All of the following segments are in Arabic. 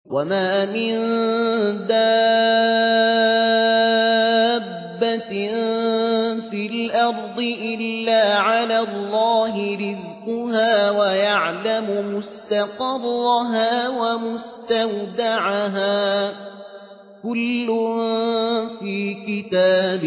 وما من دابة في الأرض إلا على الله رزقها ويعلم مستقرها ومستودعها كل في كتاب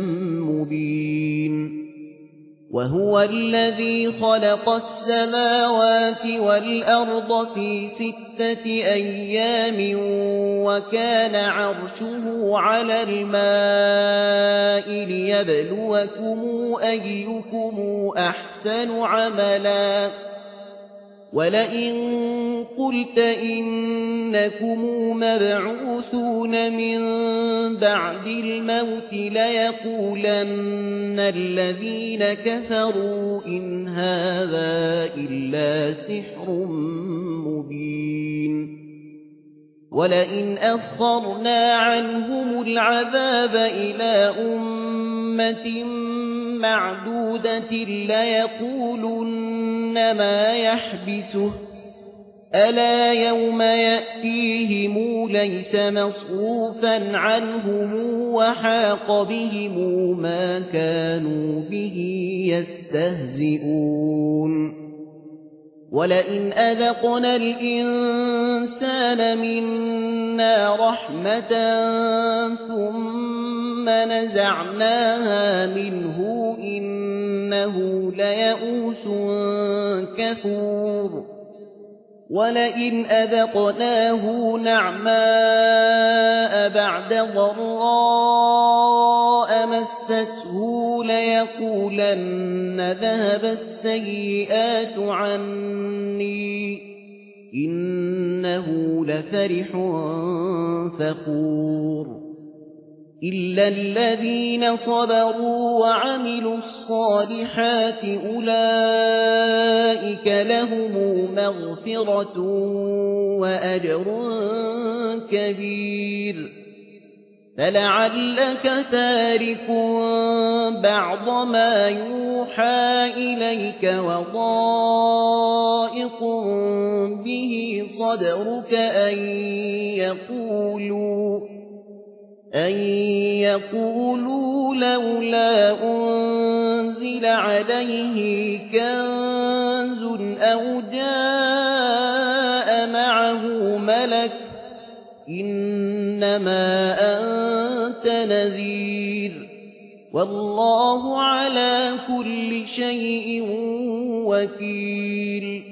مبين وهو الذي خلق السماوات والأرض في 6 أيام وكان عرشه على الماء ليبلوكم أيكم أحسن عملا ولئن قلت إنكم مبعوثون من بعد الموت ليقولن الذين كفروا إن هذا إلا سحر مبين ولئن أخرنا عنهم العذاب إلى أمة معدودة ليقولن ما يحبسه ألا يوم يأتيهم ليس مصروفا عنهم وحاق بهم ما كانوا به يستهزئون ولئن أذقنا الإنسان منا رحمة ثم نزعناها منه إنه ليئوس كفور ولئن أذقناه نعماء بعد ضراء مسته ليقولن ذهب السيئات عني إنه لفرح فخور إلا الذين صبروا وعملوا الصالحات أولئك لهم مغفرة وأجر كبير فلعلك تارك بعض ما يوحى إليك وضائق به صدرك أن يقولوا لولا أنزل عليه كنز أو جاء معه ملك إنما أنت نذير والله على كل شيء وكيل